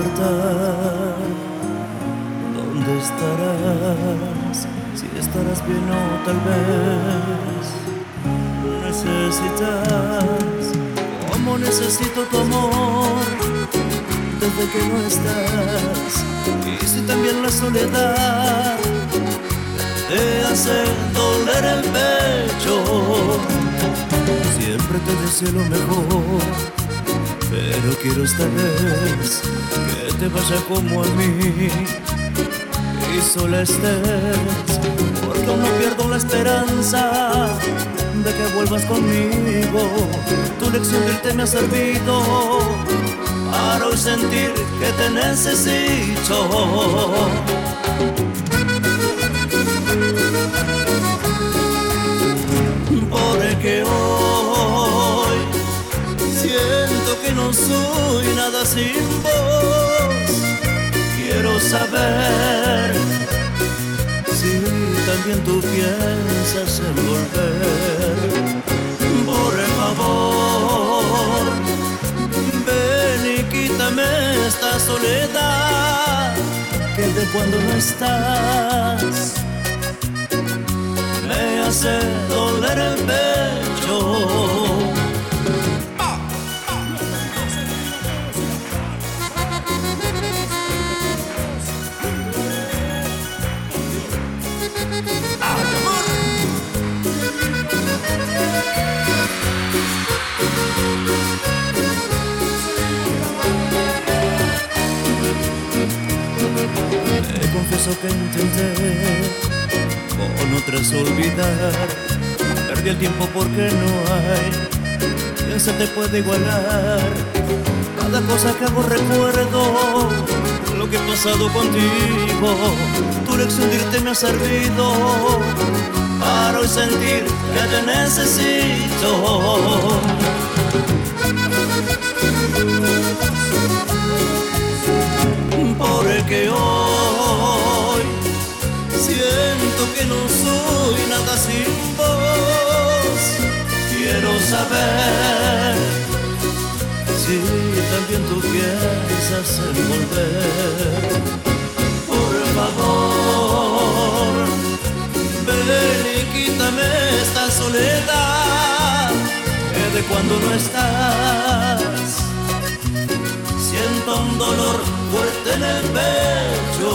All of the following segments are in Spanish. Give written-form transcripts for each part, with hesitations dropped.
despertar, ¿dónde estarás? Si estarás bien o tal vez necesitas, como necesito tu amor, desde que no estás. Y si también la soledad te hace doler el pecho, siempre te deseo lo mejor, pero quiero esta vez que te vaya como a mí y sola estés, porque aún no pierdo la esperanza de que vuelvas conmigo. Tu lección del té me ha servido para hoy sentir que te necesito. Porque hoy siento que no soy nada sin vos. Quiero saber si también tú piensas en volver. Por favor, ven y quítame esta soledad que de cuando no estás me hace doler el pecho. Te confieso que intenté con otras olvidar, perdí el tiempo porque no hay quien se te puede igualar. Cada cosa que hago recuerdo lo que he pasado contigo. Tu lección de irte me ha servido para hoy sentir que te necesito. Porque hoy siento que no soy nada sin vos. Quiero saber si también tú piensas en volver. Por favor, ven y quítame esta soledad que de cuando no estás siento un dolor fuerte en el pecho.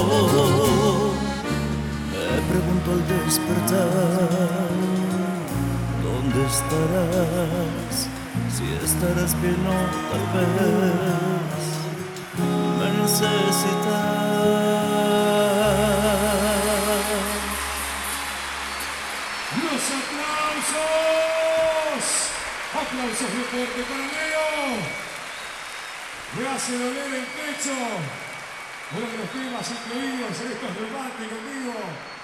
Me pregunto al despertar, ¿dónde estarás? Si estarás bien o tal vez me necesitas. ¡Los aplausos! ¡Aplausos de fuerte para Leo! Me hace doler el pecho. Uno de los temas incluidos en estos románticos, conmigo.